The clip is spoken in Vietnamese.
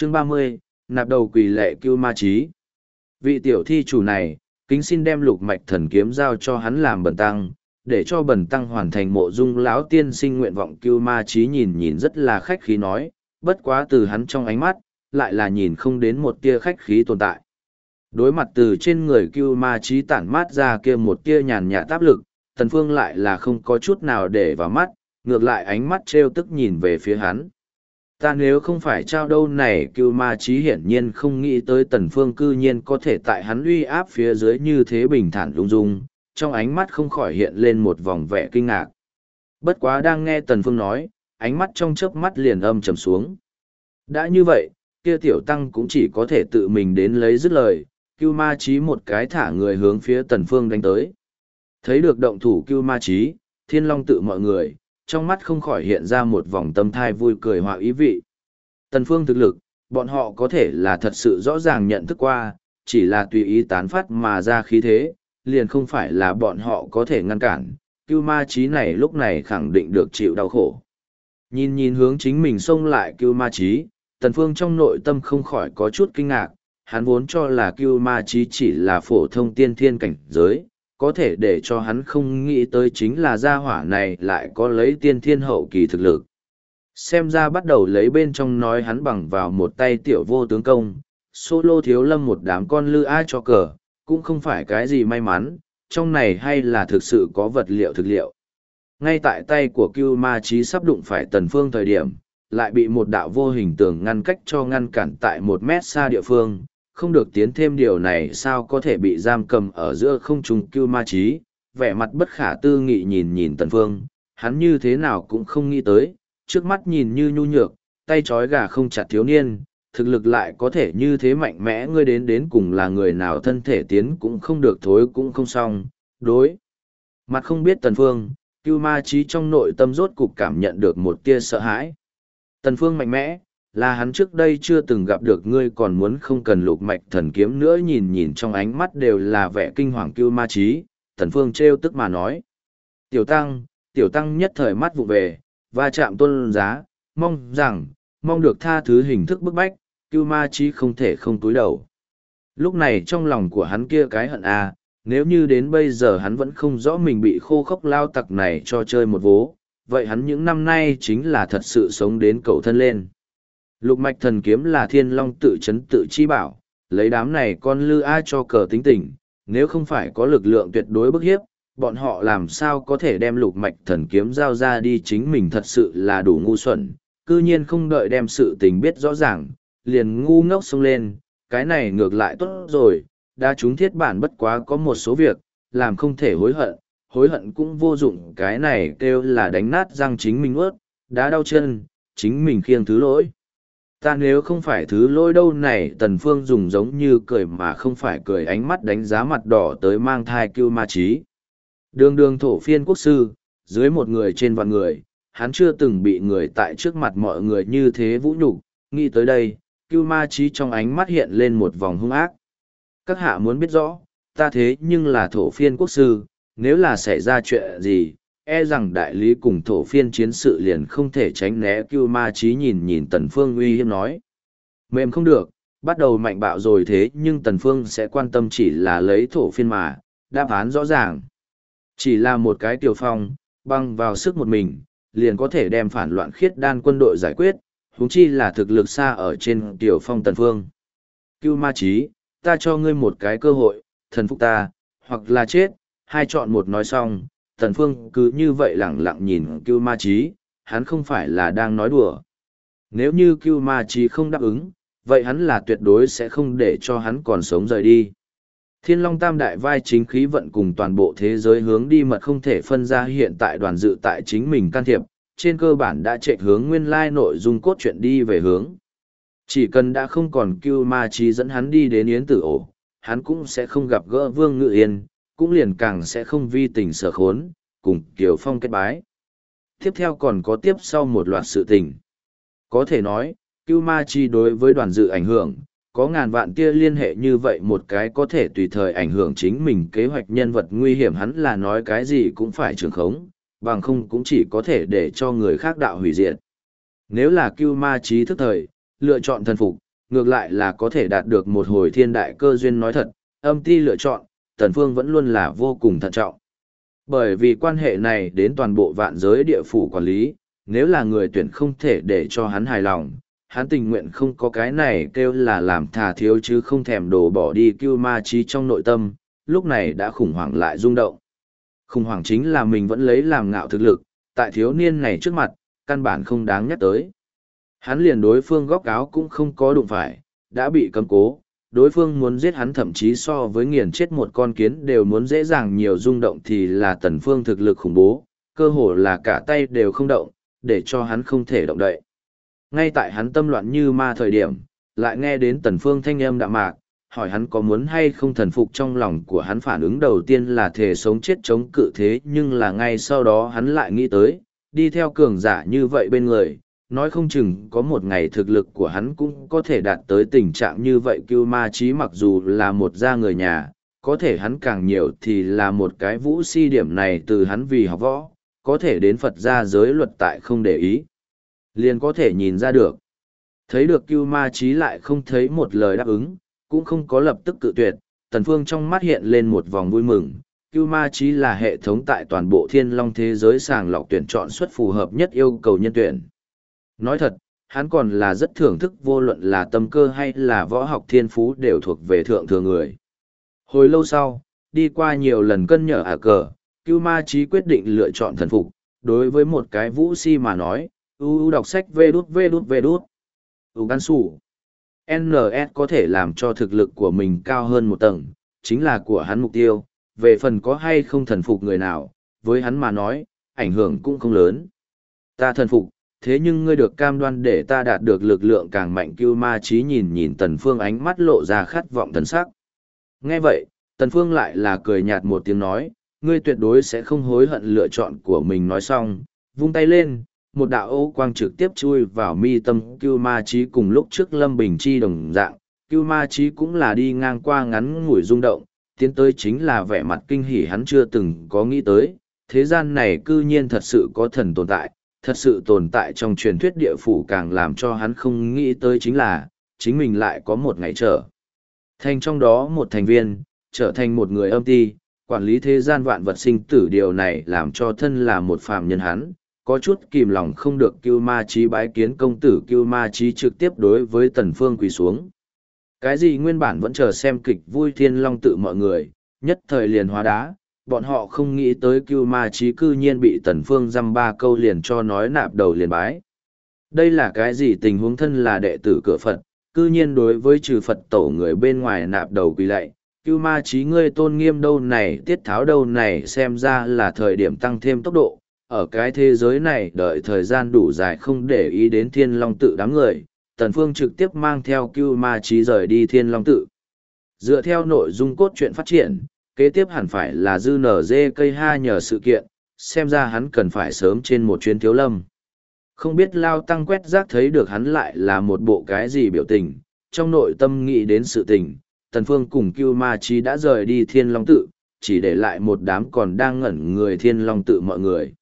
Chương 30, nạp đầu quỷ lệ cưu ma chí. Vị tiểu thi chủ này, kính xin đem lục mạch thần kiếm giao cho hắn làm bần tăng, để cho bần tăng hoàn thành mộ dung lão tiên sinh nguyện vọng. Cưu ma chí nhìn nhìn rất là khách khí nói, bất quá từ hắn trong ánh mắt, lại là nhìn không đến một tia khách khí tồn tại. Đối mặt từ trên người Cưu ma chí tản mát ra kia một tia nhàn nhạt áp lực, Tần Phương lại là không có chút nào để vào mắt, ngược lại ánh mắt trêu tức nhìn về phía hắn. Ta nếu không phải trao đâu này. Cưu ma chí hiển nhiên không nghĩ tới Tần Phương cư nhiên có thể tại hắn uy áp phía dưới như thế bình thản ung dung, trong ánh mắt không khỏi hiện lên một vòng vẻ kinh ngạc. Bất quá đang nghe Tần Phương nói, ánh mắt trong chớp mắt liền âm trầm xuống. Đã như vậy, kia tiểu tăng cũng chỉ có thể tự mình đến lấy dứt lời. Cưu ma chí một cái thả người hướng phía Tần Phương đánh tới. Thấy được động thủ Cưu ma chí, Thiên Long tự mọi người, trong mắt không khỏi hiện ra một vòng tâm thai vui cười hòa ý vị. Tần Phương thực lực, bọn họ có thể là thật sự rõ ràng nhận thức qua, chỉ là tùy ý tán phát mà ra khí thế, liền không phải là bọn họ có thể ngăn cản. Cưu ma chí này lúc này khẳng định được chịu đau khổ. Nhìn nhìn hướng chính mình xông lại Cưu ma chí, Tần Phương trong nội tâm không khỏi có chút kinh ngạc, hắn vốn cho là Cưu ma chí chỉ là phổ thông tiên thiên cảnh giới, có thể để cho hắn không nghĩ tới chính là gia hỏa này lại có lấy tiên thiên hậu kỳ thực lực. Xem ra bắt đầu lấy bên trong nói hắn bằng vào một tay tiểu vô tướng công, solo thiếu lâm một đám con lư ai cho cờ, cũng không phải cái gì may mắn, trong này hay là thực sự có vật liệu thực liệu. Ngay tại tay của Cưu ma chí sắp đụng phải Tần Phương thời điểm, lại bị một đạo vô hình tường ngăn cách cho ngăn cản tại 1 mét xa địa phương, không được tiến thêm. Điều này sao có thể bị giam cầm ở giữa không trung. Cưu ma chí, vẻ mặt bất khả tư nghị nhìn nhìn Tần Phương, hắn như thế nào cũng không nghĩ tới, trước mắt nhìn như nhu nhược, tay trói gà không chặt thiếu niên, thực lực lại có thể như thế mạnh mẽ. Ngươi đến cùng là người nào, thân thể tiến cũng không được thối cũng không xong. Đối mặt không biết Tần Phương, Cưu ma chí trong nội tâm rốt cục cảm nhận được một tia sợ hãi. Tần Phương mạnh mẽ, là hắn trước đây chưa từng gặp được. Ngươi còn muốn không cần lục mạch thần kiếm nữa. Nhìn nhìn trong ánh mắt đều là vẻ kinh hoàng Cưu ma chí, Tần Phương trêu tức mà nói. Tiểu tăng nhất thời mắt vụ về, va chạm tôn giá, mong được tha thứ. Hình thức bức bách, Cưu ma chí không thể không cúi đầu. Lúc này trong lòng của hắn kia cái hận a, nếu như đến bây giờ hắn vẫn không rõ mình bị khô khốc lao tặc này cho chơi một vố, vậy hắn những năm nay chính là thật sự sống đến cầu thân lên. Lục mạch thần kiếm là Thiên Long tự chấn tự chi bảo, lấy đám này con lư ai cho cờ tính tình, nếu không phải có lực lượng tuyệt đối bức hiếp, bọn họ làm sao có thể đem lục mạch thần kiếm giao ra đi. Chính mình thật sự là đủ ngu xuẩn, cư nhiên không đợi đem sự tình biết rõ ràng, liền ngu ngốc xông lên. Cái này ngược lại tốt rồi, đã chúng thiết bản bất quá có một số việc, làm không thể hối hận cũng vô dụng. Cái này kêu là đánh nát răng chính mình ướt, đá đau chân, chính mình khiêng thứ lỗi. Ta nếu không phải thứ lỗi đâu này. Tần Phương dùng giống như cười mà không phải cười ánh mắt đánh giá mặt đỏ tới mang thai Cưu ma chí. Đường thổ phiên quốc sư, dưới một người trên vạn người, hắn chưa từng bị người tại trước mặt mọi người như thế vũ nhục. Nghĩ tới đây, Cưu ma chí trong ánh mắt hiện lên một vòng hung ác. Các hạ muốn biết rõ, ta thế nhưng là thổ phiên quốc sư, nếu là xảy ra chuyện gì, e rằng đại lý cùng thổ phiên chiến sự liền không thể tránh né. Cưu ma chí nhìn nhìn Tần Phương uy hiếp nói. Mềm không được, bắt đầu mạnh bạo rồi. Thế nhưng Tần Phương sẽ quan tâm chỉ là lấy thổ phiên mà, đáp án rõ ràng. Chỉ là một cái Tiểu Phong, bằng vào sức một mình, liền có thể đem phản loạn Khiết Đan quân đội giải quyết, huống chi là thực lực xa ở trên Tiểu Phong Tần Phương. Cưu ma chí, ta cho ngươi một cái cơ hội, thần phục ta, hoặc là chết, hai chọn một. Nói xong, Tần Phương cứ như vậy lẳng lặng nhìn Cưu ma chí, hắn không phải là đang nói đùa. Nếu như Cưu ma chí không đáp ứng, vậy hắn là tuyệt đối sẽ không để cho hắn còn sống rời đi. Thiên Long Tam đại vai chính khí vận cùng toàn bộ thế giới hướng đi mật không thể phân ra. Hiện tại đoàn dự tại chính mình can thiệp, trên cơ bản đã chạy hướng nguyên lai nội dung cốt truyện đi về hướng. Chỉ cần đã không còn Cưu ma chí dẫn hắn đi đến Yến Tử ổ, hắn cũng sẽ không gặp gỡ Vương Ngự Yên, cũng liền càng sẽ không vi tình sở khốn, cùng Kiều Phong kết bái. Tiếp theo còn có tiếp sau một loạt sự tình. Có thể nói, Cưu ma chí đối với đoàn dự ảnh hưởng, có ngàn vạn tia liên hệ. Như vậy một cái có thể tùy thời ảnh hưởng chính mình kế hoạch nhân vật nguy hiểm, hắn là nói cái gì cũng phải trường khống, bằng không cũng chỉ có thể để cho người khác đạo hủy diệt. Nếu là Cưu ma chí thức thời, lựa chọn thần phục, ngược lại là có thể đạt được một hồi thiên đại cơ duyên. nói thật, âm ti lựa chọn, Tần Phương vẫn luôn là vô cùng thận trọng. Bởi vì quan hệ này đến toàn bộ vạn giới địa phủ quản lý, nếu là người tuyển không thể để cho hắn hài lòng, hắn tình nguyện không có cái này kêu là làm thà thiếu chứ không thèm đổ bỏ đi Cưu Ma Chí trong nội tâm, lúc này đã khủng hoảng lại rung động. Khủng hoảng chính là mình vẫn lấy làm ngạo thực lực, tại thiếu niên này trước mặt, căn bản không đáng nhắc tới. Hắn liền đối phương góc áo cũng không có đụng phải, đã bị cấm cố, đối phương muốn giết hắn thậm chí so với nghiền chết một con kiến đều muốn dễ dàng nhiều. Rung động thì là Tần Phương thực lực khủng bố, cơ hồ là cả tay đều không động, để cho hắn không thể động đậy. Ngay tại hắn tâm loạn như ma thời điểm, lại nghe đến Tần Phương thanh âm đạm mạc, hỏi hắn có muốn hay không thần phục. Trong lòng của hắn phản ứng đầu tiên là thề sống chết chống cự, thế nhưng là ngay sau đó hắn lại nghĩ tới, đi theo cường giả như vậy bên người, nói không chừng có một ngày thực lực của hắn cũng có thể đạt tới tình trạng như vậy. Cưu Ma Chí mặc dù là một gia người nhà, có thể hắn càng nhiều thì là một cái vũ si. Điểm này từ hắn vì học võ, có thể đến Phật gia giới luật tại không để ý, liền có thể nhìn ra được. Thấy được Cưu Ma Chí lại không thấy một lời đáp ứng, cũng không có lập tức cự tuyệt, Tần Phương trong mắt hiện lên một vòng vui mừng. Cưu Ma Chí là hệ thống tại toàn bộ Thiên Long thế giới sàng lọc tuyển chọn xuất phù hợp nhất yêu cầu nhân tuyển. Nói thật, hắn còn là rất thưởng thức, vô luận là tâm cơ hay là võ học thiên phú đều thuộc về thượng thừa người. Hồi lâu sau, đi qua nhiều lần cân nhở cờ, Cưu Ma Chí quyết định lựa chọn thần phục. Đối với một cái vũ si mà nói, đọc sách vê đút. Gan sủ. NS có thể làm cho thực lực của mình cao hơn một tầng, chính là của hắn mục tiêu. Về phần có hay không thần phục người nào, với hắn mà nói, ảnh hưởng cũng không lớn. Ta thần phục, thế nhưng ngươi được cam đoan để ta đạt được lực lượng càng mạnh. Cưu Ma Chí nhìn nhìn Tần Phương, ánh mắt lộ ra khát vọng thần sắc. Nghe vậy, Tần Phương lại là cười nhạt một tiếng nói, ngươi tuyệt đối sẽ không hối hận lựa chọn của mình. Nói xong, vung tay lên, một đạo ô quang trực tiếp chui vào mi tâm Cưu Ma Chí. Cùng lúc trước Lâm Bình Chi đồng dạng, Cưu Ma Chí cũng là đi ngang qua ngắn ngủi rung động, tiến tới chính là vẻ mặt kinh hỉ. Hắn chưa từng có nghĩ tới, thế gian này cư nhiên thật sự có thần tồn tại, thật sự tồn tại trong truyền thuyết địa phủ. Càng làm cho hắn không nghĩ tới chính là, chính mình lại có một ngày trở thành trong đó một thành viên, trở thành một người âm ti, quản lý thế gian vạn vật sinh tử. Điều này làm cho thân là một phàm nhân hắn, có chút kìm lòng không được. Cưu Ma Chí bái kiến công tử. Cưu Ma Chí trực tiếp đối với Tần Phương quỳ xuống. Cái gì nguyên bản vẫn chờ xem kịch vui Thiên Long tự mọi người, nhất thời liền hóa đá. Bọn họ không nghĩ tới Cưu Ma Chí cư nhiên bị Tần Phương dăm ba câu liền cho nói nạp đầu liền bái. Đây là cái gì tình huống? Thân là đệ tử cửa Phật, cư nhiên đối với trừ Phật tổ người bên ngoài nạp đầu quỳ lạy. Cưu Ma Chí ngươi tôn nghiêm đâu này, tiết tháo đâu này, xem ra là thời điểm tăng thêm tốc độ. Ở cái thế giới này đợi thời gian đủ dài không để ý đến Thiên Long tự đám người, Tần Phương trực tiếp mang theo Cưu Ma Chí rời đi Thiên Long tự. Dựa theo nội dung cốt truyện phát triển, kế tiếp hẳn phải là dư nở dê cây ha nhờ sự kiện, xem ra hắn cần phải sớm trên một chuyến thiếu lâm. Không biết Lao Tăng quét rác thấy được hắn lại là một bộ cái gì biểu tình, trong nội tâm nghĩ đến sự tình, Tần Phương cùng Cưu Ma Chí đã rời đi Thiên Long tự, chỉ để lại một đám còn đang ngẩn người Thiên Long tự mọi người.